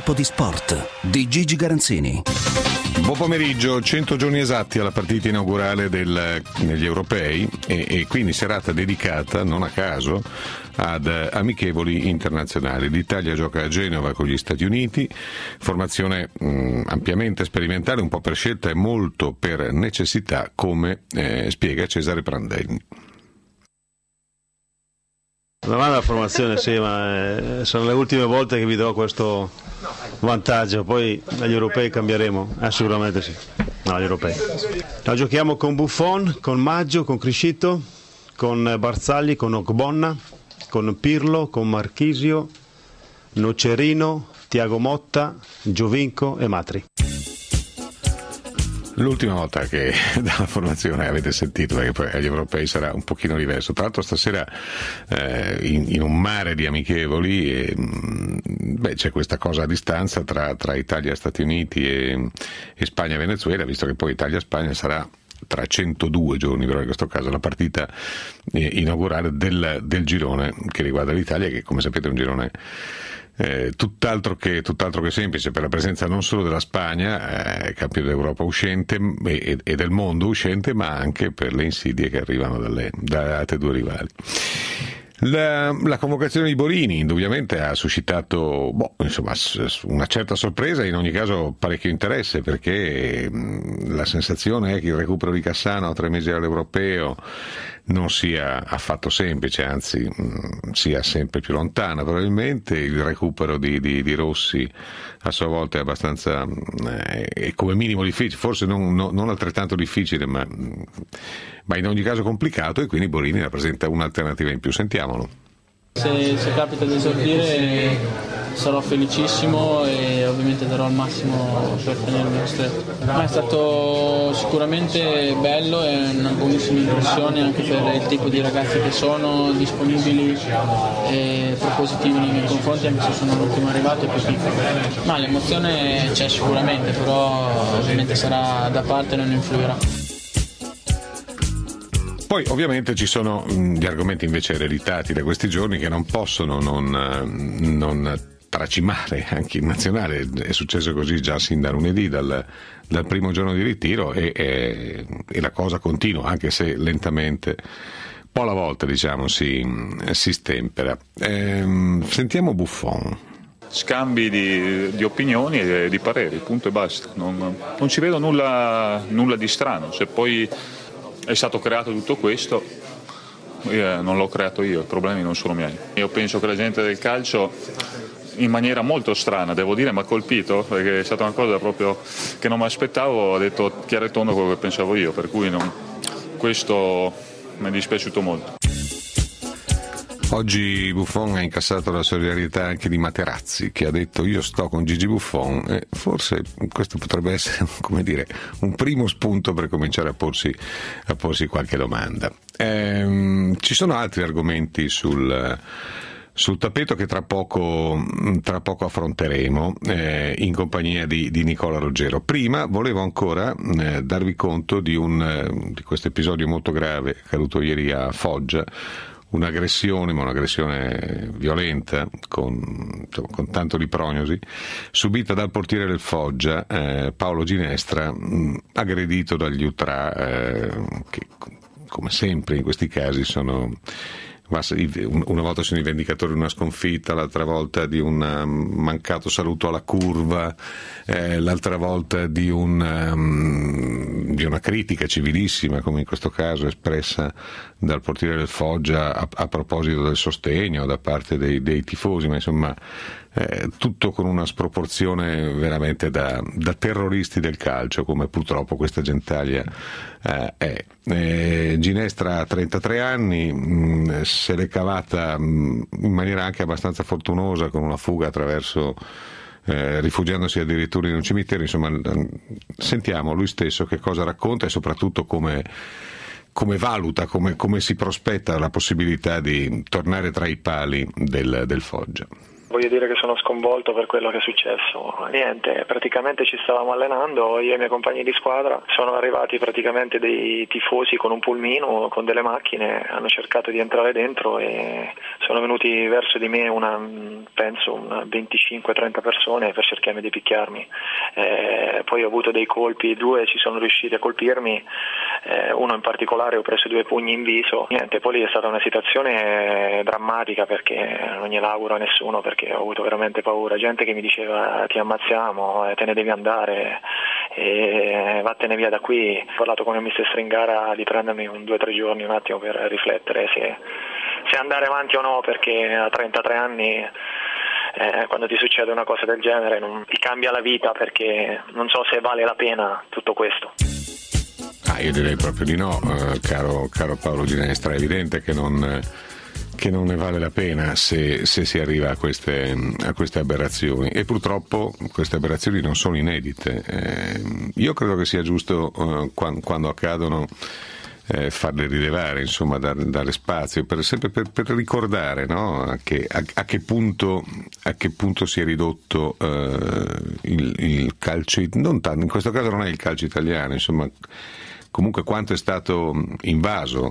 tempo di sport di Gigi Garanzini. Buon pomeriggio, 100 giorni esatti alla partita inaugurale degli europei e quindi serata dedicata, non a caso, ad amichevoli internazionali. L'Italia gioca a Genova con gli Stati Uniti, formazione ampiamente sperimentale, un po' per scelta e molto per necessità, come spiega Cesare Prandelli. La formazione sì, ma sono le ultime volte che vi do questo vantaggio, poi agli europei cambieremo, sicuramente sì, agli europei. La giochiamo con Buffon, con Maggio, con Criscito, con Barzagli, con Ogbonna, con Pirlo, con Marchisio, Nocerino, Thiago Motta, Giovinco e Matri. L'ultima volta che dalla formazione avete sentito, perché poi agli europei sarà un pochino diverso. Tra l'altro stasera in un mare di amichevoli c'è questa cosa a distanza tra Italia, Stati Uniti e Spagna e Venezuela, visto che poi Italia-Spagna sarà tra 102 giorni, però in questo caso la partita inaugurale del girone che riguarda l'Italia, che come sapete è un girone tutt'altro che semplice, per la presenza non solo della Spagna, campione d'Europa uscente e del mondo uscente, ma anche per le insidie che arrivano dalle altre due rivali. La convocazione di Borini indubbiamente ha suscitato una certa sorpresa e in ogni caso parecchio interesse, perché la sensazione è che il recupero di Cassano a 3 mesi dall'Europeo non sia affatto semplice, anzi sia sempre più lontana probabilmente. Il recupero di Rossi a sua volta è abbastanza è come minimo difficile, forse non altrettanto difficile, ma in ogni caso complicato, e quindi Borini rappresenta un'alternativa in più. Sentiamolo. Se capita di esordire sarò felicissimo e ovviamente darò il massimo per tenermi stretto. Ma è stato sicuramente bello e una buonissima impressione anche per il tipo di ragazzi che sono disponibili e propositivi nei miei confronti, anche se sono l'ultimo arrivato e più piccolo. Ma l'emozione c'è sicuramente, però ovviamente sarà da parte e non influirà. Poi ovviamente ci sono gli argomenti invece ereditati da questi giorni che non possono non tracimare anche in nazionale. È successo così già sin da lunedì, dal primo giorno di ritiro, e la cosa continua, anche se lentamente, un po' alla volta diciamo, si stempera. Sentiamo Buffon. Scambi di opinioni e di pareri, punto e basta. Non ci vedo nulla di strano. Se poi è stato creato tutto questo, non l'ho creato io, i problemi non sono miei. Io penso che la gente del calcio, in maniera molto strana, devo dire, mi ha colpito, perché è stata una cosa proprio che non mi aspettavo, ha detto chiaro e tondo quello che pensavo io, per cui questo mi è dispiaciuto molto. Oggi Buffon ha incassato la solidarietà anche di Materazzi, che ha detto io sto con Gigi Buffon, e forse questo potrebbe essere, come dire, un primo spunto per cominciare a porsi qualche domanda. Ci sono altri argomenti sul tappeto che tra poco affronteremo in compagnia di Nicola Roggero. Prima volevo ancora darvi conto di questo episodio molto grave accaduto ieri a Foggia. Un'aggressione violenta con tanto di prognosi, subita dal portiere del Foggia, Paolo Ginestra, aggredito dagli ultra, che come sempre in questi casi una volta sono i vendicatori di una sconfitta, l'altra volta di un mancato saluto alla curva, l'altra volta di una critica civilissima, come in questo caso espressa dal portiere del Foggia a proposito del sostegno da parte dei tifosi, ma insomma tutto con una sproporzione veramente da terroristi del calcio, come purtroppo questa gentaglia è. Ginestra ha 33 anni, se l'è cavata in maniera anche abbastanza fortunosa con una fuga attraverso rifugiandosi addirittura in un cimitero. Insomma, sentiamo lui stesso che cosa racconta e soprattutto come valuta, come si prospetta la possibilità di tornare tra i pali del Foggia. Voglio dire che sono sconvolto per quello che è successo. Niente, praticamente ci stavamo allenando, io e i miei compagni di squadra, sono arrivati praticamente dei tifosi con un pulmino, con delle macchine, hanno cercato di entrare dentro e sono venuti verso di me penso una 25-30 persone per cercarmi di picchiarmi. Poi ho avuto dei colpi, 2 ci sono riusciti a colpirmi, uno in particolare ho preso 2 pugni in viso. Niente, poi lì è stata una situazione drammatica perché non gliela auguro a nessuno, perché ho avuto veramente paura, gente che mi diceva ti ammazziamo, te ne devi andare, vattene via da qui. Ho parlato con il mister Stringara di prendermi 2 o 3 giorni un attimo per riflettere se andare avanti o no, perché a 33 anni quando ti succede una cosa del genere non ti cambia la vita, perché non so se vale la pena tutto questo. Io direi proprio di no, caro Paolo Ginestra. È evidente che non ne vale la pena se si arriva a queste aberrazioni, e purtroppo queste aberrazioni non sono inedite. Io credo che sia giusto quando accadono farle rilevare, insomma, dare spazio per ricordare, no? a che punto si è ridotto il calcio, non tanto, in questo caso non è il calcio italiano, insomma, comunque quanto è stato invaso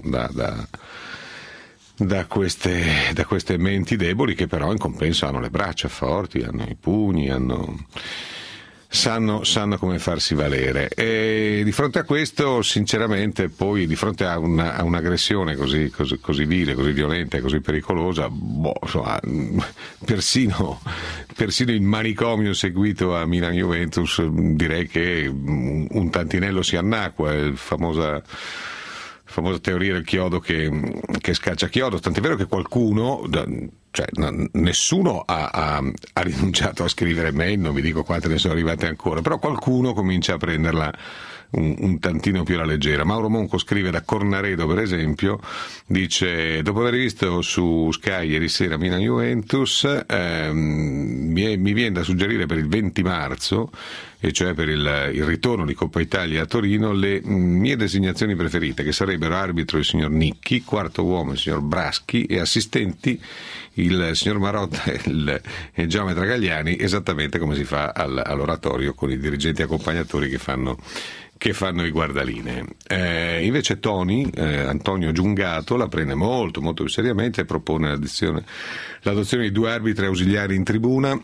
da queste menti deboli, che però in compenso hanno le braccia forti, hanno i pugni, sanno come farsi valere. E di fronte a questo, sinceramente, poi di fronte a un'aggressione così vile, così violenta e così pericolosa, insomma, persino il manicomio seguito a Milan-Juventus, direi che un tantinello si annacqua, è la famosa teoria del chiodo che scaccia chiodo, tant'è vero che qualcuno, cioè nessuno ha rinunciato a scrivere mail, non vi dico quante ne sono arrivate ancora, però qualcuno comincia a prenderla un tantino più alla leggera. Mauro Monco scrive da Cornaredo, per esempio, dice: dopo aver visto su Sky ieri sera Milan-Juventus, mi viene da suggerire per il 20 marzo, e cioè per il ritorno di Coppa Italia a Torino, le mie designazioni preferite, che sarebbero arbitro il signor Nicchi, quarto uomo il signor Braschi e assistenti il signor Marotta e il geometra Gagliani, esattamente come si fa all'oratorio con i dirigenti accompagnatori che fanno i guardalinee. Invece Antonio Giungato la prende molto molto più seriamente e propone l'adozione di 2 arbitri ausiliari in tribuna,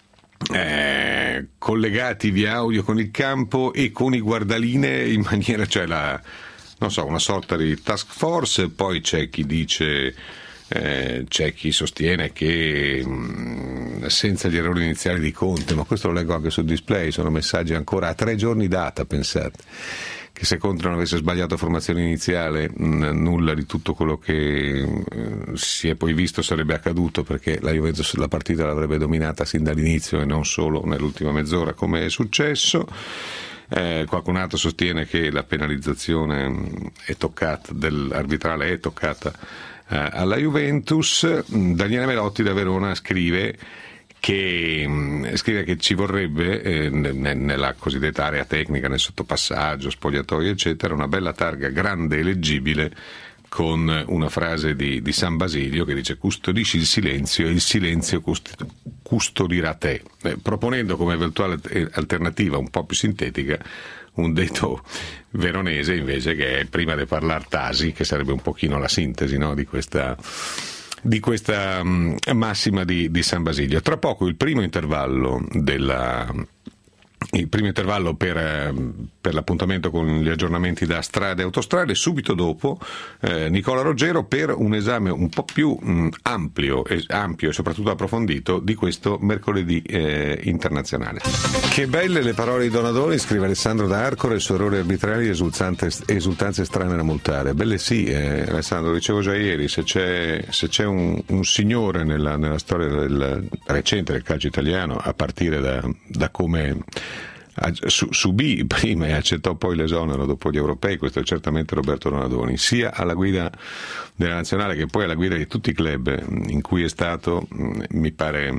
collegati via audio con il campo e con i guardalinee in maniera, cioè una sorta di task force. Poi c'è chi dice, c'è chi sostiene che senza gli errori iniziali di Conte, ma questo lo leggo anche sul display, sono messaggi ancora a 3 giorni data, pensate, che se Conte non avesse sbagliato formazione iniziale nulla di tutto quello che si è poi visto sarebbe accaduto, perché la Juventus la partita l'avrebbe dominata sin dall'inizio e non solo nell'ultima mezz'ora come è successo. Qualcun altro sostiene che la penalizzazione arbitrale è toccata alla Juventus. Daniele Melotti da Verona scrive che ci vorrebbe nella cosiddetta area tecnica, nel sottopassaggio, spogliatoio eccetera, una bella targa grande e leggibile con una frase di San Basilio che dice: custodisci il silenzio e il silenzio custodirà te, proponendo come eventuale alternativa un po' più sintetica un detto veronese invece, che è prima di parlar tasi, che sarebbe un pochino la sintesi, no, di questa massima di San Basilio. Tra poco il primo intervallo per l'appuntamento con gli aggiornamenti da strade e autostrade, subito dopo Nicola Ruggero per un esame un po' più ampio e soprattutto approfondito di questo mercoledì internazionale. Che belle le parole di Donadoni, scrive Alessandro da Arcore, su errori arbitrali e esultanze strane da multare. Belle sì, Alessandro, lo dicevo già ieri, se c'è un signore nella storia recente del calcio italiano, a partire da come subì prima e accettò poi l'esonero dopo gli europei, questo è certamente Roberto Donadoni, sia alla guida della nazionale che poi alla guida di tutti i club in cui è stato. Mi pare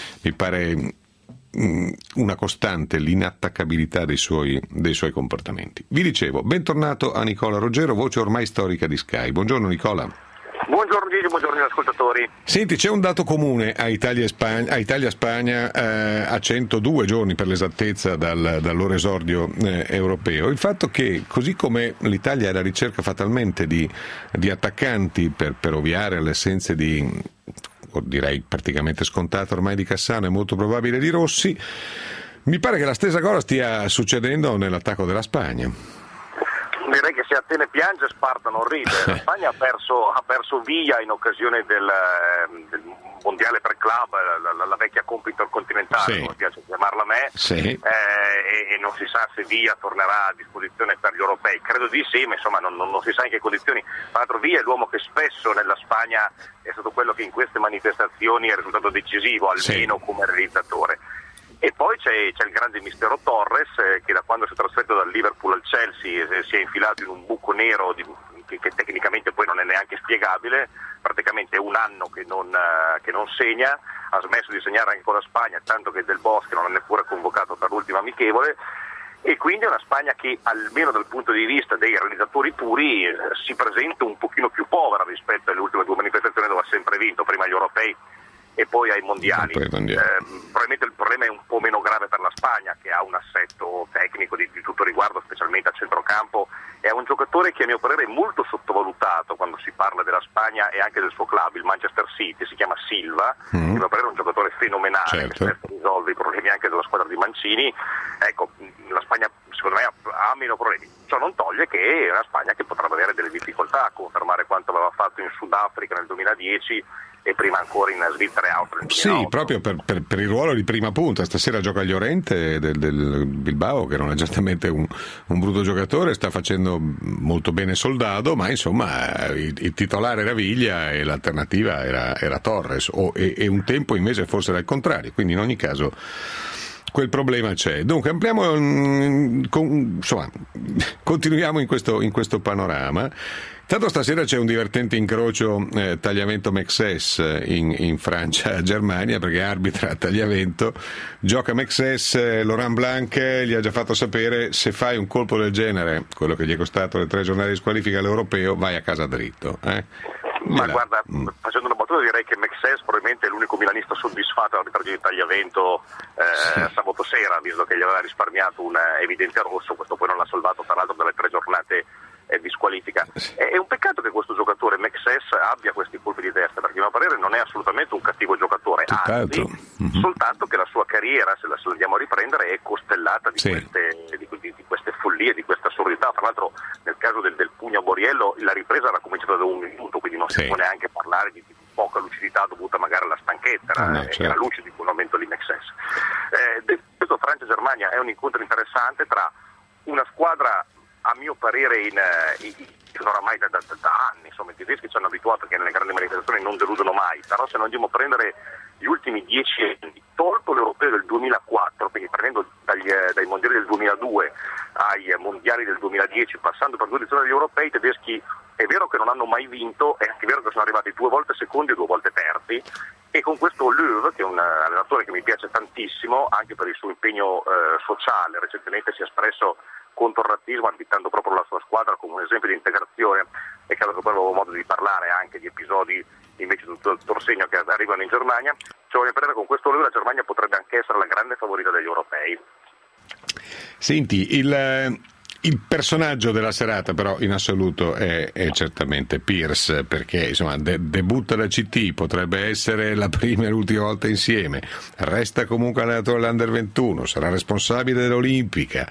una costante l'inattaccabilità dei suoi comportamenti. Vi dicevo, bentornato a Nicola Ruggero, voce ormai storica di Sky. Buongiorno Nicola. Buongiorno Gigi, buongiorno agli ascoltatori. Senti, c'è un dato comune a Italia-Spagna a 102 giorni per l'esattezza dal loro esordio europeo. Il fatto che, così come l'Italia è alla ricerca fatalmente di attaccanti per ovviare alle assenze direi praticamente scontate ormai di Cassano e molto probabile di Rossi, mi pare che la stessa cosa stia succedendo nell'attacco della Spagna. Direi che se Atene piange Sparta non ride. La Spagna ha perso via in occasione del mondiale per club, la vecchia Coppa intercontinentale, sì, come piace chiamarla a me, sì, e non si sa se Via tornerà a disposizione per gli europei. Credo di sì, ma insomma non si sa in che condizioni. Tra l'altro Via è l'uomo che spesso nella Spagna è stato quello che in queste manifestazioni è risultato decisivo, almeno come realizzatore. E poi c'è il grande mistero Torres, che da quando si è trasferito dal Liverpool al Chelsea si è infilato in un buco nero che tecnicamente poi non è neanche spiegabile, praticamente è un anno che non segna, ha smesso di segnare anche con la Spagna, tanto che Del Bosque non è neppure convocato per l'ultima amichevole, e quindi è una Spagna che almeno dal punto di vista dei realizzatori puri si presenta un pochino più povera rispetto alle ultime due manifestazioni dove ha sempre vinto, prima gli europei e poi ai mondiali. Probabilmente il problema è un po' meno grave per la Spagna, che ha un assetto tecnico di tutto riguardo, specialmente a centrocampo. È un giocatore che a mio parere è molto sottovalutato quando si parla della Spagna e anche del suo club, il Manchester City, si chiama Silva, che a mio parere è un giocatore fenomenale, certo, che risolve i problemi anche della squadra di Mancini. Ecco, la Spagna secondo me ha meno problemi. Ciò non toglie che è una Spagna che potrebbe avere delle difficoltà a confermare quanto aveva fatto in Sudafrica nel 2010 e prima ancora in Svizzera e Austria. Sì, proprio per il ruolo di prima punta. Stasera gioca a Llorente del Bilbao, che non è certamente un brutto giocatore, sta facendo molto bene Soldado, ma insomma il titolare era Viglia e l'alternativa era Torres, e un tempo invece forse era il contrario, quindi in ogni caso quel problema c'è. Dunque continuiamo in questo panorama. Tanto stasera c'è un divertente incrocio Tagliavento Mexes in Francia-Germania, perché arbitra a Tagliavento, gioca Mexes, Laurent Blanc gli ha già fatto sapere: se fai un colpo del genere, quello che gli è costato le 3 giornate di squalifica all'Europeo, vai a casa dritto. Ma guarda, facendo una battuta direi che Mexes probabilmente è l'unico milanista soddisfatto dall'arbitraggio di Tagliavento sabato sera, visto che gli aveva risparmiato un evidente rosso. Questo poi non l'ha salvato tra l'altro dalle 3 giornate di squalifica. È un peccato che questo giocatore Mexes abbia questi colpi di testa, perché a mio parere non è assolutamente un cattivo giocatore, anzi, soltanto che la sua carriera, se la andiamo a riprendere, è costellata di queste follie, di questa assurdità. Tra l'altro nel caso del Pugno a Borriello la ripresa era cominciata da 1 minuto, quindi non si può neanche parlare di poca lucidità dovuta magari alla stanchezza, era lucido in quel momento lì Mexes. Questo Francia-Germania è un incontro interessante tra una squadra, a mio parere, oramai da anni, insomma, i tedeschi ci hanno abituato che nelle grandi manifestazioni non deludono mai, però se non andiamo a prendere gli ultimi 10 anni, tolto l'Europeo del 2004, quindi prendendo dai mondiali del 2002 ai mondiali del 2010, passando per 2 edizioni degli europei, i tedeschi è vero che non hanno mai vinto, è anche vero che sono arrivati 2 volte secondi e 2 volte terzi, e con questo Löw, che è un allenatore che mi piace tantissimo, anche per il suo impegno sociale, recentemente si è espresso contro il razzismo, additando proprio la sua squadra come un esempio di integrazione, e credo che poi avevo modo di parlare anche di episodi invece di dottor Segno che arrivano in Germania. Cioè, voglio dire, con questo Löw la Germania potrebbe anche essere la grande favorita degli europei. Senti, il personaggio della serata però in assoluto è certamente Pierce, perché insomma debutta da CT, potrebbe essere la prima e l'ultima volta insieme, resta comunque allenatore dell'Under 21, sarà responsabile dell'Olimpica,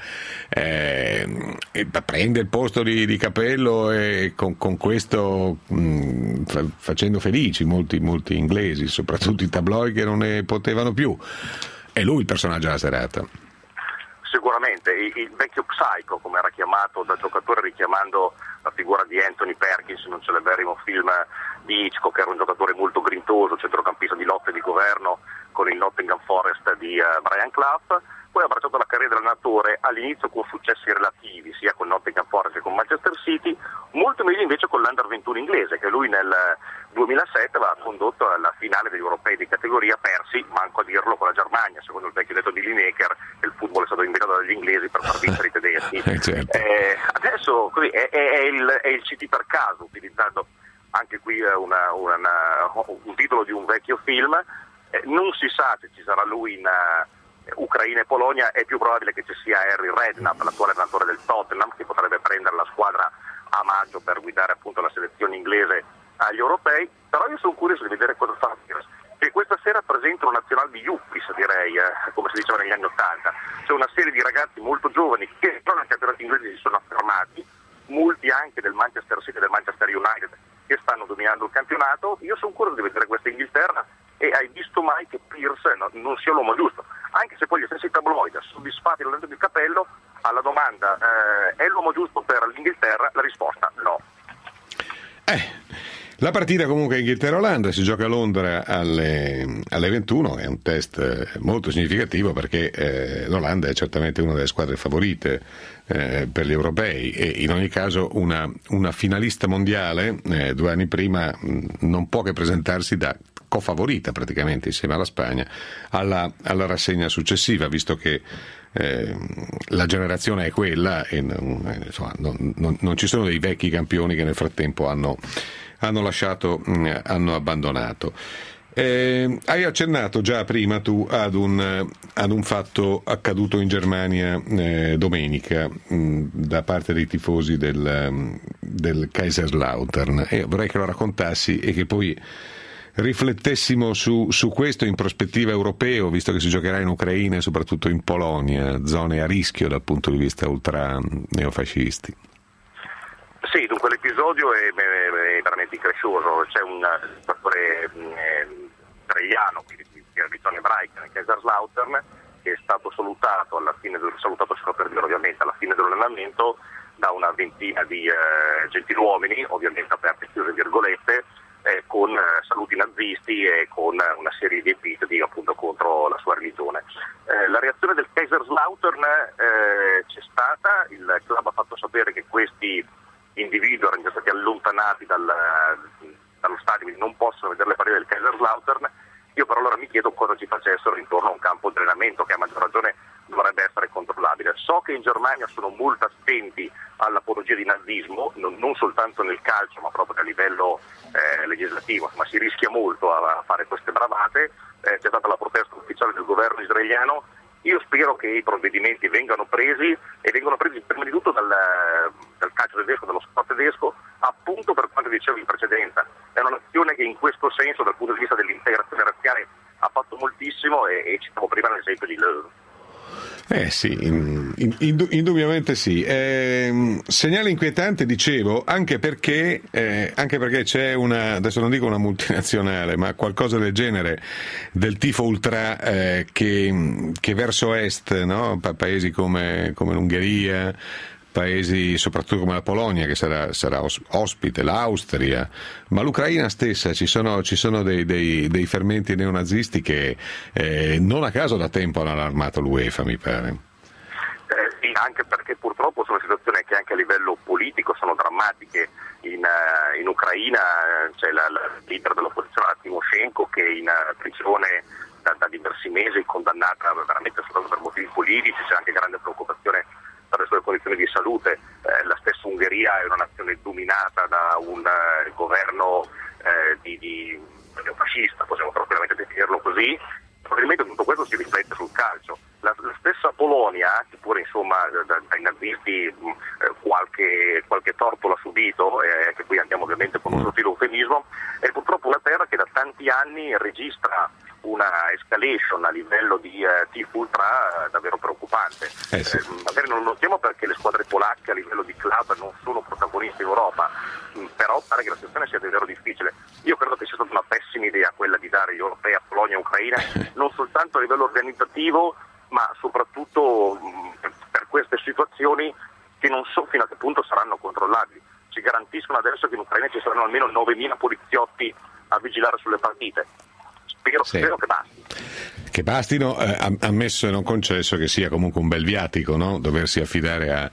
prende il posto di Capello, e con questo facendo felici molti inglesi, soprattutto i tabloid che non ne potevano più. È lui il personaggio della serata. Sicuramente, il vecchio Psycho, come era chiamato da giocatore, richiamando la figura di Anthony Perkins in un celeberrimo film di Hitchcock, che era un giocatore molto grintoso, centrocampista di lotta e di governo con il Nottingham Forest di Brian Clough. Poi ha abbracciato la carriera dell'allenatore, all'inizio con successi relativi sia con Nottingham Forest che con Manchester City, molto meglio invece con l'Under 21 inglese, che lui nel 2007 aveva condotto alla finale degli europei di categoria, persi, manco a dirlo, con la Germania, secondo il vecchio detto di Lineker, che il football è stato inventato dagli inglesi per far vincere i tedeschi. Certo. Adesso così è il CT per caso, utilizzando anche qui un titolo di un vecchio film, non si sa se ci sarà lui in Ucraina e Polonia, è più probabile che ci sia Harry Redknapp, l'attuale allenatore del Tottenham, che potrebbe prendere la squadra a maggio per guidare appunto la selezione inglese agli europei, però io sono curioso di vedere cosa fa Pierce, che questa sera presenta un nazionale di yuppies, direi, come si diceva negli anni '80, c'è una serie di ragazzi molto giovani che però nel campionato inglese si sono affermati, molti anche del Manchester City e del Manchester United che stanno dominando il campionato. Io sono curioso di vedere questa Inghilterra, e hai visto mai che Pierce non sia l'uomo giusto, anche se poi gli stessi tabloid soddisfatti dall'alto del cappello alla domanda è l'uomo giusto per l'Inghilterra, la risposta no. La partita comunque Inghilterra-Olanda si gioca a Londra alle 21, è un test molto significativo perché l'Olanda è certamente una delle squadre favorite per gli europei, e in ogni caso una finalista mondiale 2 anni prima non può che presentarsi da cofavorita praticamente insieme alla Spagna alla rassegna successiva, visto che la generazione è quella e non ci sono dei vecchi campioni che nel frattempo hanno lasciato, hanno abbandonato. Hai accennato già prima tu ad un fatto accaduto in Germania domenica da parte dei tifosi del Kaiserslautern, e vorrei che lo raccontassi e che poi riflettessimo su questo in prospettiva europeo, visto che si giocherà in Ucraina e soprattutto in Polonia, zone a rischio dal punto di vista ultra neofascisti. Sì, dunque l'episodio è veramente increscioso. C'è un giocatore israeliano di origine ebraica nel Kaiserslautern che è stato salutato solo per dire ovviamente alla fine dell'allenamento da una ventina di gentiluomini, ovviamente aperte e chiuse virgolette, con saluti nazisti e con una serie di epiteti appunto contro la sua religione. La reazione del Kaiserslautern c'è stata, il club ha fatto sapere che questi individui erano già stati allontanati dallo stadio, quindi non possono vedere le partite del Kaiserslautern. Io però allora mi chiedo cosa ci facessero intorno a un campo di allenamento che a maggior ragione dovrebbe essere controllabile. So che in Germania sono molto attenti all'apologia di nazismo, non soltanto nel calcio ma proprio a livello legislativo, ma si rischia molto a fare queste bravate. C'è stata la protesta ufficiale del governo israeliano. Io spero che i provvedimenti vengano presi prima di tutto dal calcio tedesco, dallo sport tedesco, appunto per quanto dicevo in precedenza. È una nazione che in questo senso, dal punto di vista dell'integrazione razziale, ha fatto moltissimo, e citavo prima l'esempio di Löw. Sì, indubbiamente sì. Segnale inquietante, dicevo, anche perché c'è adesso non dico una multinazionale, ma qualcosa del genere, del tifo ultra che verso est, no? Paesi come l'Ungheria, paesi soprattutto come la Polonia, che sarà ospite, l'Austria, ma l'Ucraina stessa, ci sono dei fermenti neonazisti che non a caso da tempo hanno allarmato l'UEFA, mi pare. Sì, anche perché purtroppo sono situazioni che anche a livello politico sono drammatiche. In Ucraina c'è la leader dell'opposizione Timoshenko, che è in prigione da diversi mesi, condannata veramente solo per motivi politici. C'è anche grande preoccupazione per le sue condizioni di salute. La stessa Ungheria è una nazione dominata da un governo di neofascista, possiamo tranquillamente definirlo così. Probabilmente tutto questo si riflette sul calcio. La stessa Polonia, che pure insomma dai nazisti qualche torto l'ha subito, che qui andiamo ovviamente con un sottile eufemismo, è purtroppo una terra che da tanti anni registra una escalation a livello di tifo ultra davvero preoccupante. Sì. Magari non lo notiamo perché le squadre polacche a livello di club non sono protagoniste in Europa, però pare che la situazione sia davvero difficile. Io credo che sia stata una pessima idea quella di dare gli europei a Polonia e Ucraina, non soltanto a livello organizzativo, ma soprattutto per queste situazioni che non so fino a che punto saranno controllabili. Ci garantiscono adesso che in Ucraina ci saranno almeno 9.000 poliziotti a vigilare sulle partite. Spero che basti. Che bastino, ammesso e non concesso che sia comunque un bel viatico, no? Doversi affidare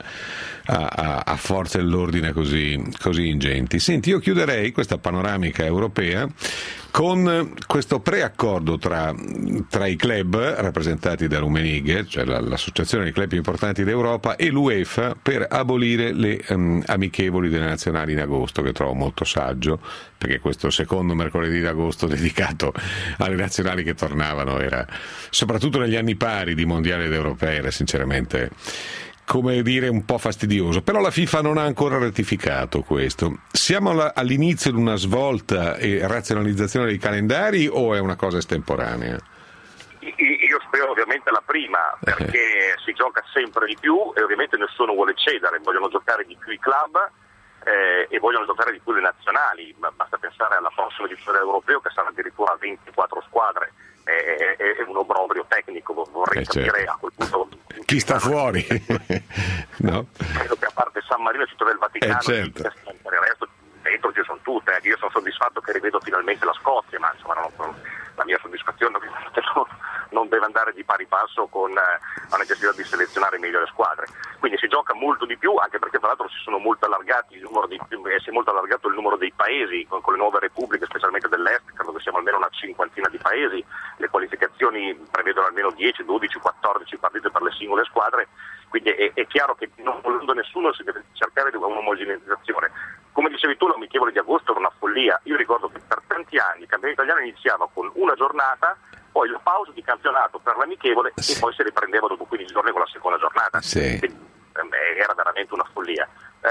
a forze dell'ordine così ingenti. Senti, io chiuderei questa panoramica europea con questo preaccordo tra i club rappresentati da Rummenigge, cioè l'associazione dei club importanti d'Europa, e l'UEFA per abolire le amichevoli delle nazionali in agosto, che trovo molto saggio, perché questo secondo mercoledì d'agosto dedicato alle nazionali che tornavano era, soprattutto negli anni pari di mondiali ed europei, era sinceramente, come dire, un po' fastidioso. Però la FIFA non ha ancora ratificato questo. Siamo all'inizio di una svolta e razionalizzazione dei calendari, o è una cosa estemporanea? Io spero ovviamente la prima, perché si gioca sempre di più e ovviamente nessuno vuole cedere, vogliono giocare di più i club e vogliono giocare di più le nazionali. Basta pensare alla prossima edizione europeo, che sarà addirittura 24 squadre. È un obbrobrio tecnico, vorrei capire, certo, a quel punto chi sta fuori. No? Credo che a parte San Marino, città del Vaticano, certo, per il resto dentro ci sono tutte. Io sono soddisfatto che rivedo finalmente la Scozia, ma insomma la mia soddisfazione non deve andare di pari passo con la necessità di selezionare meglio le squadre. Quindi si gioca molto di più, anche perché tra l'altro si è molto allargato il numero dei paesi con le nuove repubbliche, specialmente dell'est. Credo che siamo almeno una cinquantina di paesi. Le qualificazioni prevedono almeno 10, 12, 14 partite per le singole squadre, quindi è chiaro che non volendo nessuno si deve cercare di un'omogeneizzazione. Come dicevi tu, l'amichevole di agosto era una follia. Io ricordo che per tanti anni il campionato italiano iniziava con una giornata, poi la pausa di campionato per l'amichevole, e poi si riprendeva dopo 15 giorni con la seconda giornata. Sì. Quindi, era veramente una follia.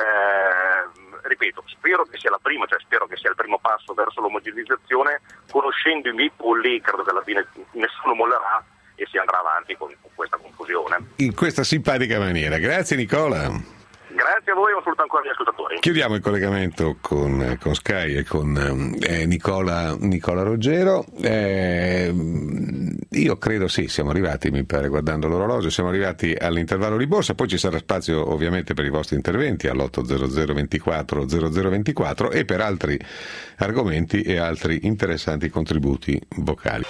Ripeto, spero che sia la prima, cioè spero che sia il primo passo verso l'omogeneizzazione. Conoscendo i miei polli, credo che alla fine nessuno mollerà e si andrà avanti con questa confusione. In questa simpatica maniera. Grazie Nicola. Grazie a voi, un saluto ancora agli ascoltatori. Chiudiamo il collegamento con Sky e con Nicola Ruggero. Io credo sì, siamo arrivati, mi pare, guardando l'orologio, siamo arrivati all'intervallo di borsa, poi ci sarà spazio ovviamente per i vostri interventi all'800 24 0024 e per altri argomenti e altri interessanti contributi vocali.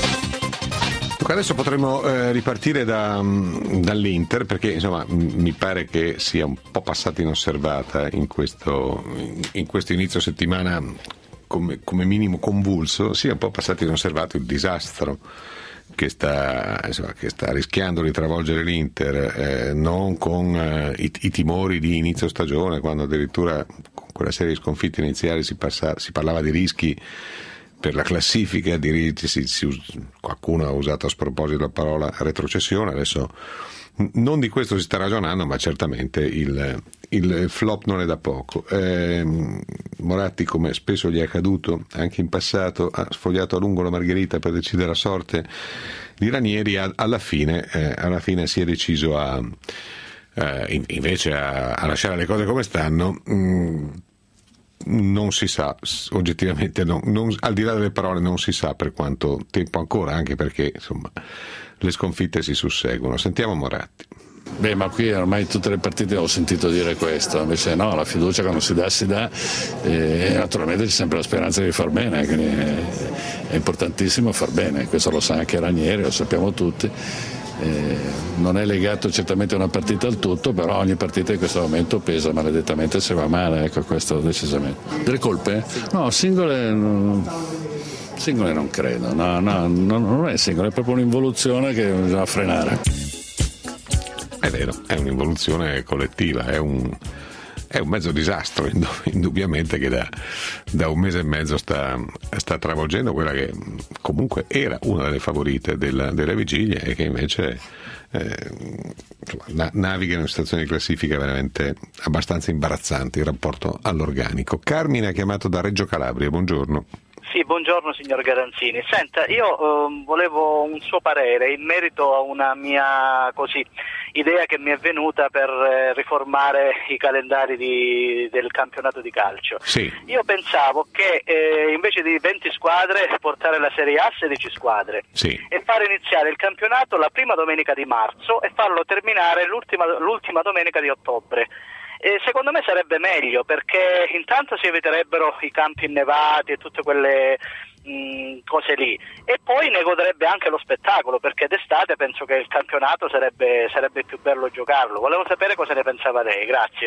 Adesso potremmo ripartire dall'Inter, perché insomma mi pare che sia un po' passata inosservata in questo inizio settimana, come minimo convulso, sia un po' passato inosservato il disastro che sta rischiando di travolgere l'Inter, non con i timori di inizio stagione, quando addirittura con quella serie di sconfitte iniziali si parlava di rischi per la classifica, qualcuno ha usato a sproposito la parola retrocessione. Adesso non di questo si sta ragionando, ma certamente il flop non è da poco. Moratti, come spesso gli è accaduto anche in passato, ha sfogliato a lungo la margherita per decidere la sorte di Ranieri. Alla fine si è deciso invece a lasciare le cose come stanno. Non si sa, oggettivamente al di là delle parole non si sa per quanto tempo ancora, anche perché insomma le sconfitte si susseguono. Sentiamo Moratti. Beh, ma qui ormai tutte le partite ho sentito dire questo, invece no, la fiducia quando si dà e naturalmente c'è sempre la speranza di far bene, quindi è importantissimo far bene, questo lo sa anche Ranieri, lo sappiamo tutti. Non è legato certamente a una partita al tutto, però ogni partita in questo momento pesa maledettamente se va male, ecco, questo decisamente. Delle colpe? No, singole non credo, no, non è singolo, è proprio un'involuzione che bisogna frenare. È vero, è un'involuzione collettiva, è un mezzo disastro indubbiamente, che da un mese e mezzo sta travolgendo quella che comunque era una delle favorite delle vigilie e che invece naviga in una situazione di classifica veramente abbastanza imbarazzante in rapporto all'organico. Carmine ha chiamato da Reggio Calabria, buongiorno. Sì, buongiorno signor Garanzini. Senta, io volevo un suo parere in merito a una mia idea che mi è venuta per riformare i calendari del campionato di calcio. Sì. Io pensavo che invece di 20 squadre portare la Serie A a 16 squadre, sì, e fare iniziare il campionato la prima domenica di marzo e farlo terminare l'ultima domenica di ottobre. Secondo me sarebbe meglio, perché intanto si eviterebbero i campi innevati e tutte quelle cose lì, e poi ne godrebbe anche lo spettacolo, perché d'estate penso che il campionato sarebbe più bello giocarlo. Volevo sapere cosa ne pensava lei, grazie.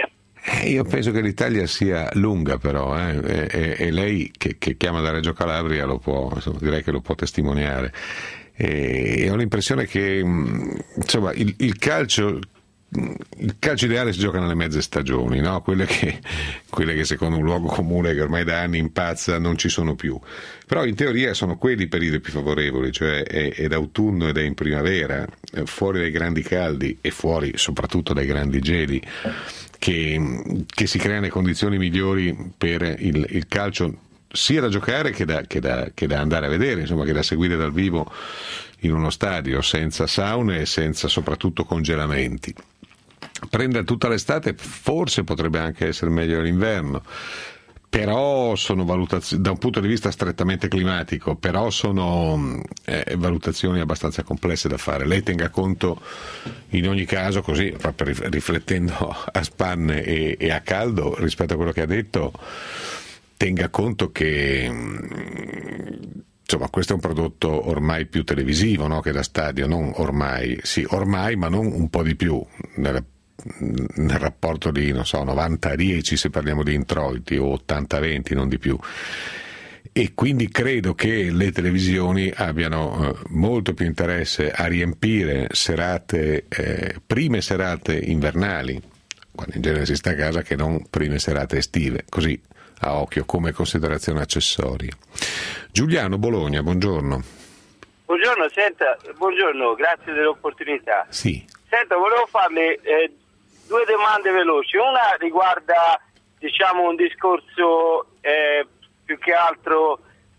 Io penso che l'Italia sia lunga, però, e lei che chiama da Reggio Calabria direi che lo può testimoniare. E ho l'impressione che insomma il calcio ideale si gioca nelle mezze stagioni, no? Quelle che secondo un luogo comune che ormai da anni impazza non ci sono più, però in teoria sono quelli i periodi più favorevoli, cioè è d'autunno ed è in primavera, fuori dai grandi caldi e fuori soprattutto dai grandi geli, che si creano le condizioni migliori per il calcio sia da giocare che da andare a vedere, insomma, che da seguire dal vivo in uno stadio senza saune e senza soprattutto congelamenti. Prendere tutta l'estate forse potrebbe anche essere meglio l'inverno, però sono valutazioni da un punto di vista strettamente climatico, però sono valutazioni abbastanza complesse da fare. Lei tenga conto in ogni caso, così proprio riflettendo a spanne e a caldo rispetto a quello che ha detto, tenga conto che insomma questo è un prodotto ormai più televisivo, no? Che da stadio, non ormai, sì ormai, ma non un po' di più nel rapporto di 90-10 se parliamo di introiti, o 80-20, non di più. E quindi credo che le televisioni abbiano molto più interesse a riempire prime serate invernali, quando in genere si sta a casa, che non prime serate estive, così a occhio come considerazione accessoria. Giuliano, Bologna, buongiorno. Buongiorno, buongiorno, grazie dell'opportunità. Sì. Senta, volevo farle due domande veloci. Una riguarda, un discorso più che altro,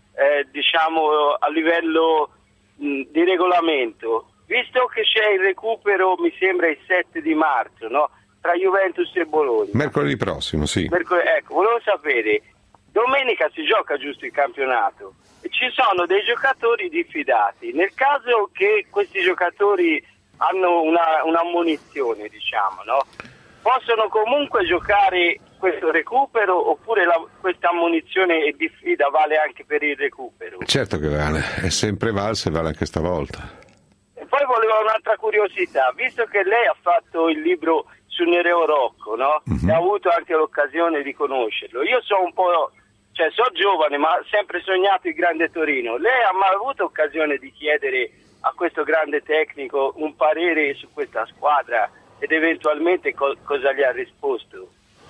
a livello di regolamento. Visto che c'è il recupero, mi sembra il 7 di marzo, no? Tra Juventus e Bologna. Mercoledì prossimo, sì. Ecco, volevo sapere, domenica si gioca giusto il campionato e ci sono dei giocatori diffidati. Nel caso che questi giocatori hanno un'ammonizione, no? Possono comunque giocare questo recupero, oppure questa ammonizione e diffida vale anche per il recupero? Certo che vale, è sempre valsa e vale anche stavolta. E poi volevo un'altra curiosità, visto che lei ha fatto il libro su Nereo Rocco, no? E ha avuto anche l'occasione di conoscerlo. Io sono sono giovane, ma ho sempre sognato il grande Torino. Lei ha mai avuto occasione di chiedere a questo grande tecnico un parere su questa squadra ed eventualmente cosa gli ha risposto?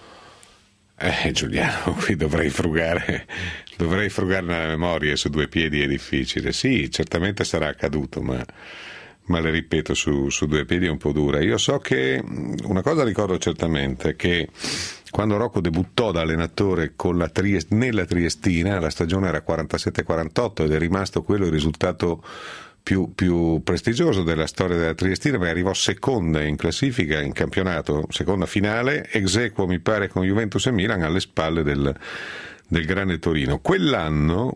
Giuliano, qui dovrei frugare nella memoria, su due piedi è difficile. Sì, certamente sarà accaduto, ma le ripeto, su due piedi è un po' dura. Io so che una cosa ricordo certamente, che quando Rocco debuttò da allenatore nella Triestina, la stagione era 47-48 ed è rimasto quello il risultato più prestigioso della storia della Triestina, perché arrivò seconda in classifica in campionato, seconda finale, ex aequo mi pare con Juventus e Milan, alle spalle del Grande Torino. Quell'anno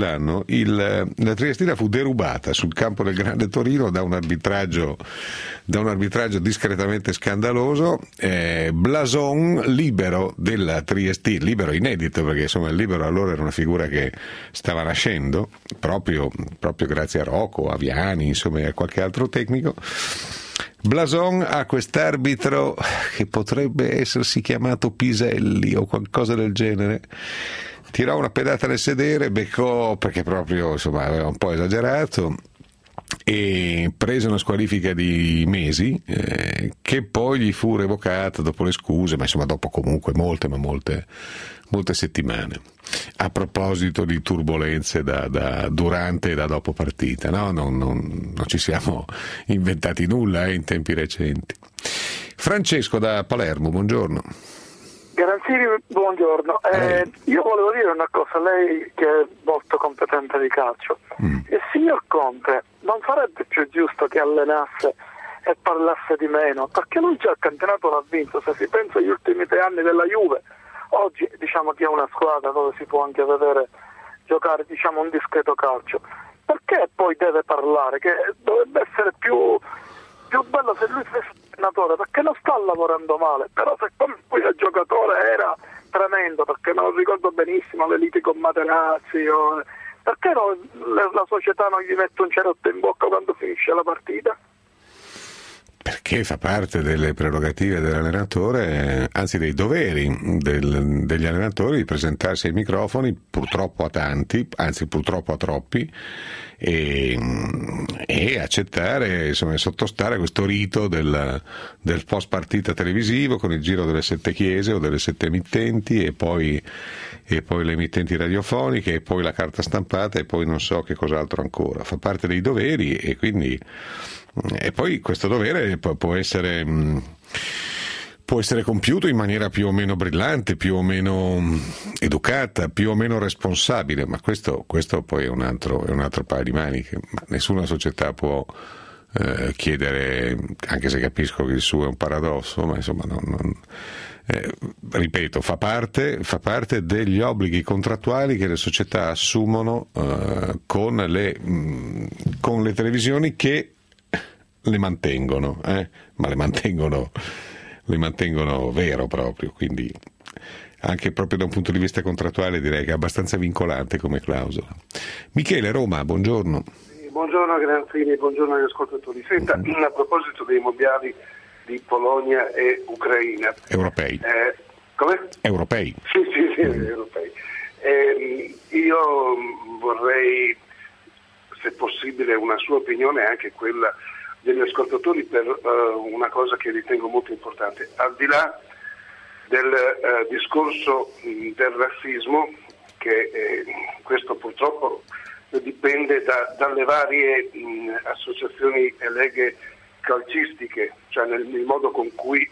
la Triestina fu derubata sul campo del Grande Torino da un arbitraggio discretamente scandaloso. Blason libero della Triestina, libero inedito, perché insomma il libero allora era una figura che stava nascendo proprio grazie a Rocco, a Viani, insomma, e a qualche altro tecnico. Blason ha quest'arbitro che potrebbe essersi chiamato Piselli o qualcosa del genere, tirò una pedata nel sedere, beccò perché proprio aveva un po' esagerato e prese una squalifica di mesi che poi gli fu revocata dopo le scuse, ma dopo comunque molte settimane. A proposito di turbolenze da durante e da dopo partita, no? Non ci siamo inventati nulla in tempi recenti. Francesco da Palermo, buongiorno. Garanzini, buongiorno. Io volevo dire una cosa, lei che è molto competente di calcio. Il signor Conte non sarebbe più giusto che allenasse e parlasse di meno, perché lui già il campionato l'ha vinto. Se si pensa agli ultimi 3 anni della Juve, oggi che è una squadra dove si può anche vedere giocare un discreto calcio. Perché poi deve parlare? Che dovrebbe essere più bello se lui fosse allenatore, perché non sta lavorando male, però siccome poi il giocatore era tremendo, perché me lo ricordo benissimo le liti con Materazzi, perché la società non gli mette un cerotto in bocca quando finisce la partita? che fa parte delle prerogative dell'allenatore, anzi dei doveri degli allenatori, di presentarsi ai microfoni, purtroppo a tanti, anzi purtroppo a troppi, e accettare, insomma, sottostare a questo rito del post partita televisivo con il giro delle 7 chiese o delle 7 emittenti, e poi le emittenti radiofoniche, e poi la carta stampata, e poi non so che cos'altro ancora. Fa parte dei doveri, e quindi poi questo dovere può essere compiuto in maniera più o meno brillante, più o meno educata, più o meno responsabile, ma questo poi è un altro paio di maniche. Nessuna società può chiedere, anche se capisco che il suo è un paradosso, ma insomma ripeto, fa parte degli obblighi contrattuali che le società assumono con le televisioni che le mantengono, ma le mantengono vero proprio, quindi anche proprio da un punto di vista contrattuale direi che è abbastanza vincolante come clausola. Michele, Roma, buongiorno. Buongiorno Granzini, buongiorno agli ascoltatori. Senta, a proposito dei mondiali di Polonia e Ucraina. Europei. Come? Europei. Sì, europei. Io vorrei, se possibile, una sua opinione, anche quella degli ascoltatori, per una cosa che ritengo molto importante. Al di là del discorso del razzismo, che questo purtroppo dipende dalle varie associazioni e leghe calcistiche, cioè nel modo con cui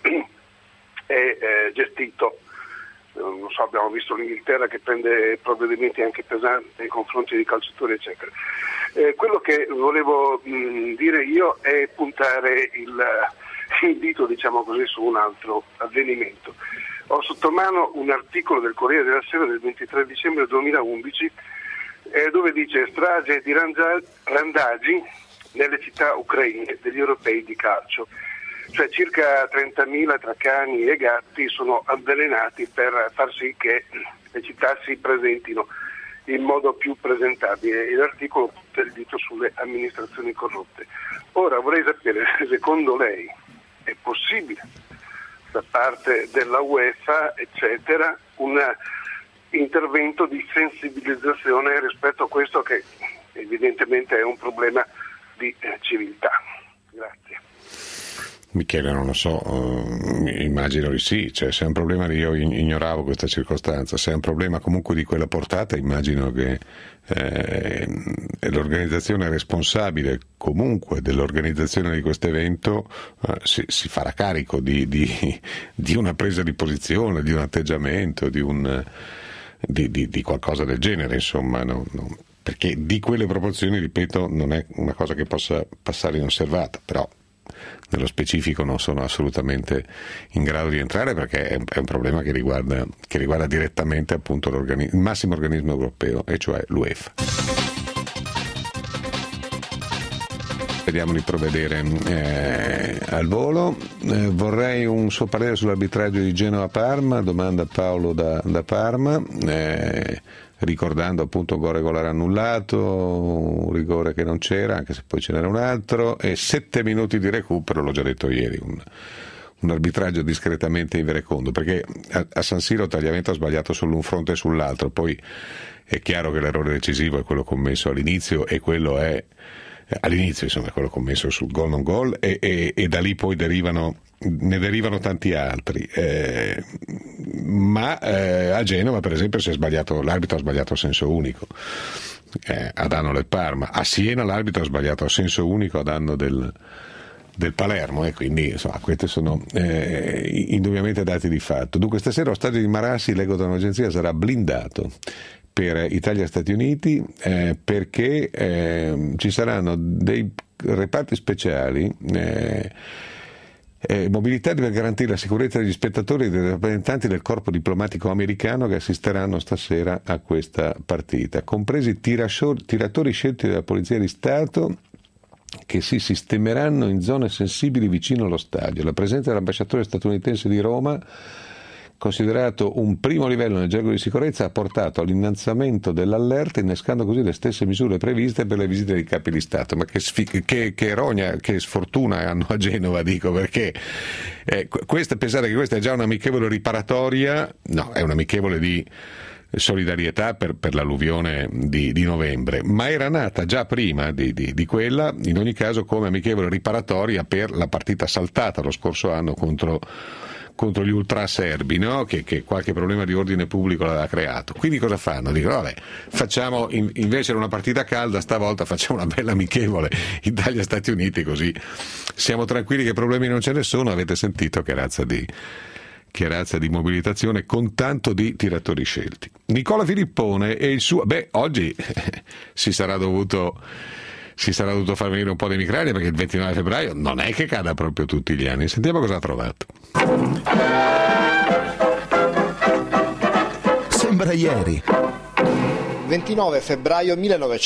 è gestito. Non so, abbiamo visto l'Inghilterra che prende provvedimenti anche pesanti nei confronti dei calciatori, eccetera. Quello che volevo dire io è puntare il dito, diciamo così, su un altro avvenimento. Ho sotto mano un articolo del Corriere della Sera del 23 dicembre 2011 dove dice: strage di randagi nelle città ucraine degli europei di calcio. Cioè circa 30.000 tra cani e gatti sono avvelenati per far sì che le città si presentino in modo più presentabile, e l'articolo punta il dito sulle amministrazioni corrotte. Ora vorrei sapere se secondo lei è possibile da parte della UEFA, eccetera, un intervento di sensibilizzazione rispetto a questo che evidentemente è un problema di civiltà. Grazie. Michele, non lo so, immagino di sì, cioè, se è un problema, io ignoravo questa circostanza, se è un problema comunque di quella portata, immagino che l'organizzazione responsabile comunque dell'organizzazione di questo evento si farà carico di una presa di posizione, di un atteggiamento, di qualcosa del genere, insomma, no, perché di quelle proporzioni, ripeto, non è una cosa che possa passare inosservata, però nello specifico non sono assolutamente in grado di entrare, perché è un problema che riguarda direttamente appunto il massimo organismo europeo, e cioè l'UEFA. Vediamo di provvedere al volo. Vorrei un suo parere sull'arbitraggio di Genova-Parma, domanda Paolo da Parma, ricordando appunto un gol regolare annullato, un rigore che non c'era, anche se poi ce n'era un altro, e 7 minuti di recupero, l'ho già detto ieri, un arbitraggio discretamente inverecondo, perché a San Siro Tagliavento ha sbagliato su un fronte e sull'altro, poi è chiaro che l'errore decisivo è quello commesso all'inizio, e quello è all'inizio, insomma, quello commesso sul gol non gol, e da lì poi ne derivano tanti altri, ma a Genova per esempio l'arbitro ha sbagliato a senso unico a danno del Parma, a Siena l'arbitro ha sbagliato a senso unico a danno del Palermo, e quindi insomma questi sono indubbiamente dati di fatto. Dunque stasera lo stadio di Marassi, leggo da un'agenzia, sarà blindato per Italia e Stati Uniti, perché ci saranno dei reparti speciali mobilitati per garantire la sicurezza degli spettatori e dei rappresentanti del corpo diplomatico americano che assisteranno stasera a questa partita, compresi tiratori scelti dalla Polizia di Stato, che si sistemeranno in zone sensibili vicino allo stadio. La presenza dell'ambasciatore statunitense di Roma considerato un primo livello nel gergo di sicurezza, ha portato all'innalzamento dell'allerta, innescando così le stesse misure previste per le visite dei capi di Stato. Ma che rogna, che sfortuna hanno a Genova, dico, perché pensate che questa è già un'amichevole riparatoria, no, è un'amichevole di solidarietà per l'alluvione di novembre, ma era nata già prima di quella, in ogni caso come amichevole riparatoria per la partita saltata lo scorso anno contro gli ultra serbi, no? che qualche problema di ordine pubblico l'aveva creato. Quindi cosa fanno? Dicono vabbè, facciamo invece di una partita calda, stavolta facciamo una bella amichevole Italia-Stati Uniti, così siamo tranquilli che problemi non ce ne sono. Avete sentito che razza di mobilitazione con tanto di tiratori scelti. Nicola Filippone e il suo... oggi si sarà dovuto far venire un po' di emicrania, perché il 29 febbraio non è che cada proprio tutti gli anni. Sentiamo cosa ha trovato. Sembra ieri. 29 febbraio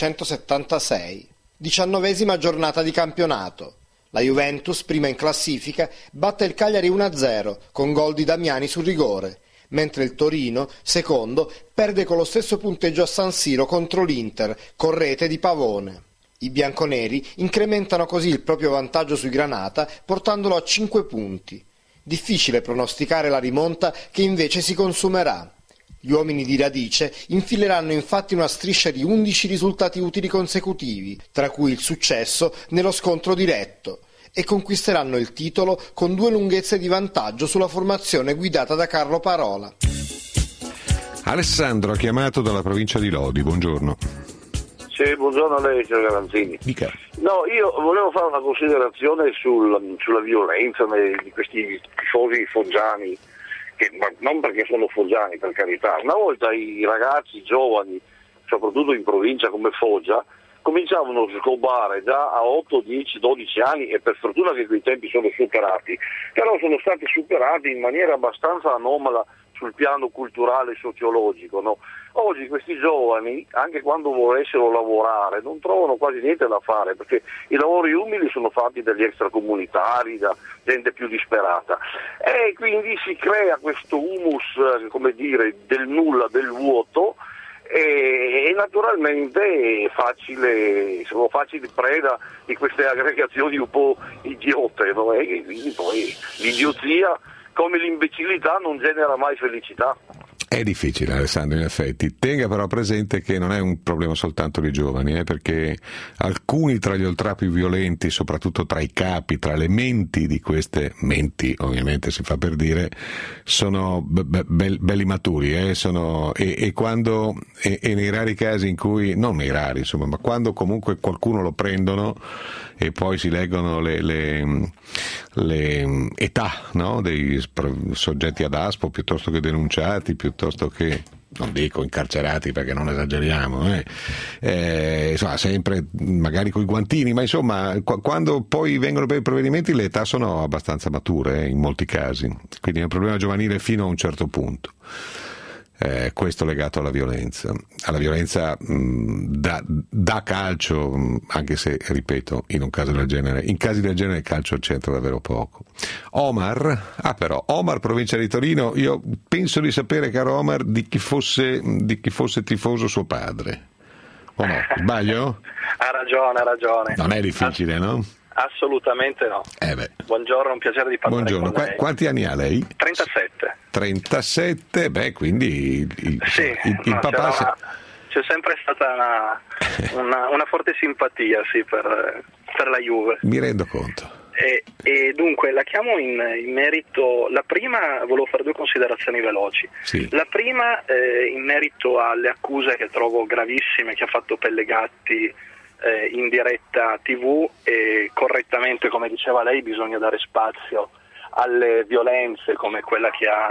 1976, 19ª giornata di campionato. La Juventus, prima in classifica, batte il Cagliari 1-0 con gol di Damiani sul rigore, mentre il Torino, secondo, perde con lo stesso punteggio a San Siro contro l'Inter, con rete di Pavone. I bianconeri incrementano così il proprio vantaggio sui Granata, portandolo a 5 punti. Difficile pronosticare la rimonta che invece si consumerà. Gli uomini di Radice infileranno infatti una striscia di 11 risultati utili consecutivi, tra cui il successo nello scontro diretto, e conquisteranno il titolo con 2 lunghezze di vantaggio sulla formazione guidata da Carlo Parola. Alessandro ha chiamato dalla provincia di Lodi, buongiorno. Sì, buongiorno a lei, signor Garanzini. Dica. No, io volevo fare una considerazione sulla violenza di questi tifosi foggiani, che, ma non perché sono foggiani, per carità. Una volta i ragazzi giovani, soprattutto in provincia come Foggia, cominciavano a scobare già a 8, 10, 12 anni, e per fortuna che quei tempi sono superati, però sono stati superati in maniera abbastanza anomala sul piano culturale e sociologico, no? Oggi questi giovani, anche quando volessero lavorare, non trovano quasi niente da fare, perché i lavori umili sono fatti dagli extracomunitari, da gente più disperata, e quindi si crea questo humus, come dire, del nulla, del vuoto, e naturalmente sono facili preda di queste aggregazioni un po' idiote, no? E quindi poi l'idiozia, come l'imbecillità, non genera mai felicità. È difficile, Alessandro, in effetti. Tenga però presente che non è un problema soltanto dei giovani, perché alcuni tra gli ultra più violenti, soprattutto tra i capi, tra le menti di queste menti, ovviamente si fa per dire, sono belli maturi, e quando e nei rari casi in cui, non nei rari insomma, ma quando comunque qualcuno lo prendono e poi si leggono le età, no, dei soggetti ad ASPO, piuttosto che denunciati, piuttosto che, non dico incarcerati perché non esageriamo, insomma, sempre magari coi guantini, ma insomma quando poi vengono per i provvedimenti le età sono abbastanza mature, in molti casi, quindi è un problema giovanile fino a un certo punto. Questo legato alla violenza da calcio, anche se, ripeto, in casi del genere il calcio c'entra davvero poco. Omar, provincia di Torino. Io penso di sapere, caro Omar, di chi fosse tifoso suo padre, o no? Sbaglio? Ha ragione. Non è difficile, no? Assolutamente no. Buongiorno, un piacere di parlare con lei. Quanti anni ha lei? 37, quindi il papà... C'è sempre stata una forte simpatia, sì, per la Juve. Mi rendo conto. E dunque la chiamo in merito. La prima, volevo fare 2 considerazioni veloci. Sì. La prima in merito alle accuse che trovo gravissime che ha fatto Pellegatti in diretta TV, e correttamente, come diceva lei, bisogna dare spazio alle violenze come quella che ha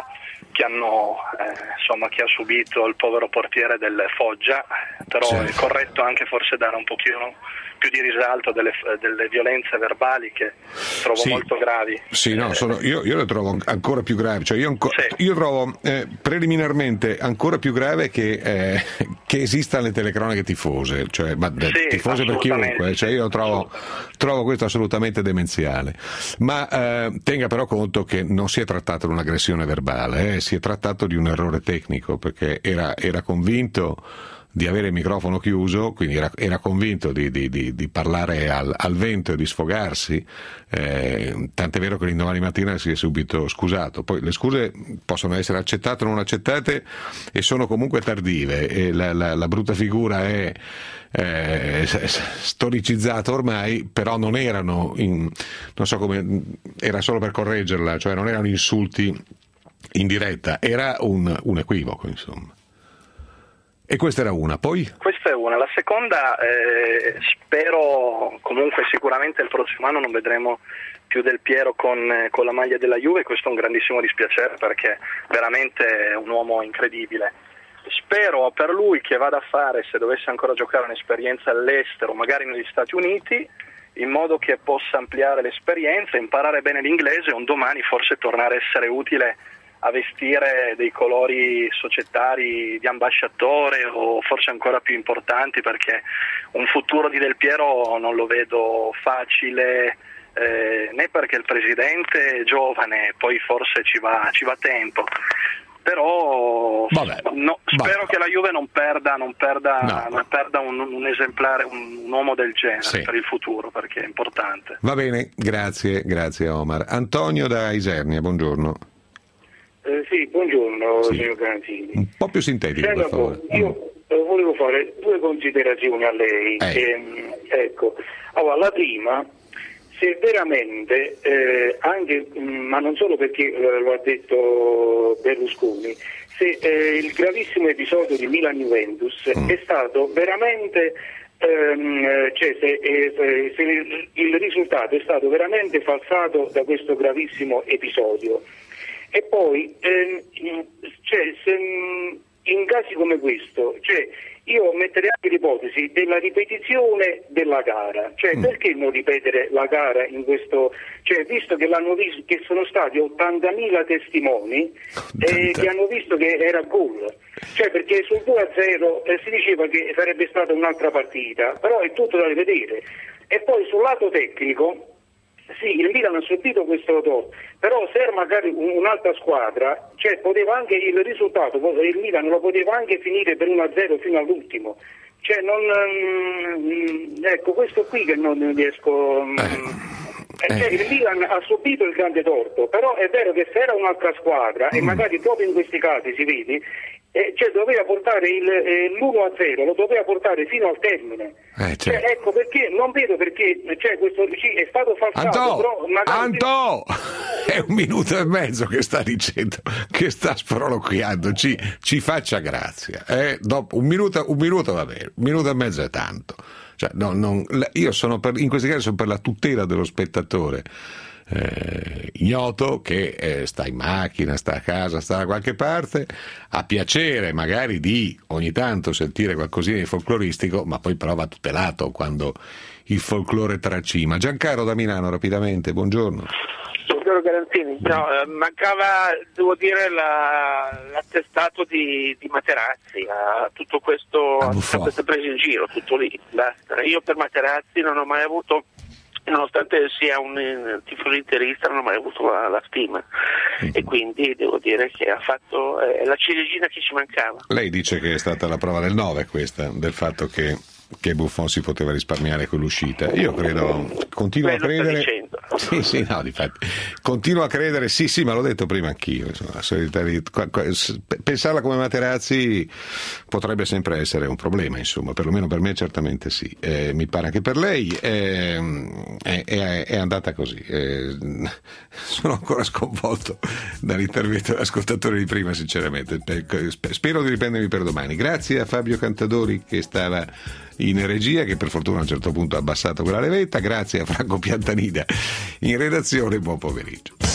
subito il povero portiere del Foggia, però è corretto anche forse dare un pochino più di risalto delle violenze verbali che trovo molto gravi. Sì, no, io le trovo ancora più gravi, cioè io trovo preliminarmente ancora più grave che esistano le telecronache tifose, cioè tifose per chiunque, cioè io trovo questo assolutamente demenziale, ma tenga però conto che non si è trattato di un'aggressione verbale, si è trattato di un errore tecnico, perché era convinto di avere il microfono chiuso, quindi era convinto di parlare al vento e di sfogarsi, tant'è vero che l'indomani mattina si è subito scusato. Poi le scuse possono essere accettate o non accettate e sono comunque tardive, e la brutta figura è storicizzata ormai, però non erano non so come, era solo per correggerla, cioè non erano insulti in diretta, era un equivoco, insomma. E questa era una, poi? Questa è una. La seconda, spero, comunque sicuramente il prossimo anno non vedremo più Del Piero con la maglia della Juve. Questo è un grandissimo dispiacere, perché veramente è un uomo incredibile. Spero per lui che vada a fare, se dovesse ancora giocare, un'esperienza all'estero, magari negli Stati Uniti, in modo che possa ampliare l'esperienza, imparare bene l'inglese e un domani forse tornare a essere utile a vestire dei colori societari di ambasciatore, o forse ancora più importanti, perché un futuro di Del Piero non lo vedo facile, né perché il presidente è giovane, poi forse ci va tempo, però spero che la Juve non perda un esemplare, un uomo del genere per il futuro, perché è importante. Va bene, grazie Omar. Antonio da Isernia, buongiorno. Sì, buongiorno signor Garanzini. Un po' più sintetico, per favore. Io volevo fare due considerazioni a lei. Ecco, allora, la prima, se veramente, anche, ma non solo perché lo ha detto Berlusconi, se il gravissimo episodio di Milan-Juventus è stato veramente, cioè se il risultato è stato veramente falsato da questo gravissimo episodio. E poi, in casi come questo, io metterei anche l'ipotesi della ripetizione della gara, perché non ripetere la gara in questo, visto che l'hanno visto, che sono stati 80.000 testimoni che hanno visto che era gol, perché sul 2-0 si diceva che sarebbe stata un'altra partita, però è tutto da rivedere. E poi sul lato tecnico, sì, il Milan ha subito questo gol, però se era magari un'altra squadra, poteva anche il risultato, il Milan lo poteva anche finire per 1-0 fino all'ultimo. Ecco, questo qui che non riesco. Il Milan ha subito il grande torto, però è vero che se era un'altra squadra, e magari proprio in questi casi si vede, doveva portare l'1-0, lo doveva portare fino al termine. Ecco perché non vedo perché questo è stato falsato. Antò! È 1 minuto e mezzo che sta dicendo, che sta sproloquiando, ci faccia grazia. Dopo un minuto va bene, 1 minuto e mezzo è tanto. Io sono in questi casi sono per la tutela dello spettatore ignoto che sta in macchina, sta a casa, sta da qualche parte, ha piacere magari di ogni tanto sentire qualcosina di folcloristico, ma poi però va tutelato quando il folklore tracima. Giancarlo da Milano, rapidamente, buongiorno. Buongiorno Garanzini. No, mancava, devo dire, l'attestato di Materazzi a tutto questo, a questa presa in giro, tutto lì, basta. Io per Materazzi non ho mai avuto, nonostante sia un tifoso interista, non ho mai avuto la stima, e quindi devo dire che ha fatto la ciliegina che ci mancava. Lei dice che è stata la prova del 9 questa, del fatto che Buffon si poteva risparmiare quell'uscita. Io continuo a credere. Sì, no, difatti. Continuo a credere, sì, ma l'ho detto prima anch'io. Insomma, pensarla come Materazzi potrebbe sempre essere un problema, insomma, perlomeno per me certamente sì. Mi pare anche per lei. È andata così. Sono ancora sconvolto dall'intervento dell'ascoltatore di prima, sinceramente. Spero di riprendermi per domani. Grazie a Fabio Cantadori che stava in regia, che per fortuna a un certo punto ha abbassato quella levetta. Grazie a Franco Piantanida in redazione, buon pomeriggio.